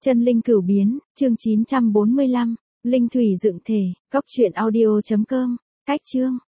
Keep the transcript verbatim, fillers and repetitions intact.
Chân linh cửu biến, chương chín trăm bốn mươi lăm, linh thủy dựng thể, góc truyện audio chấm com, cách chương.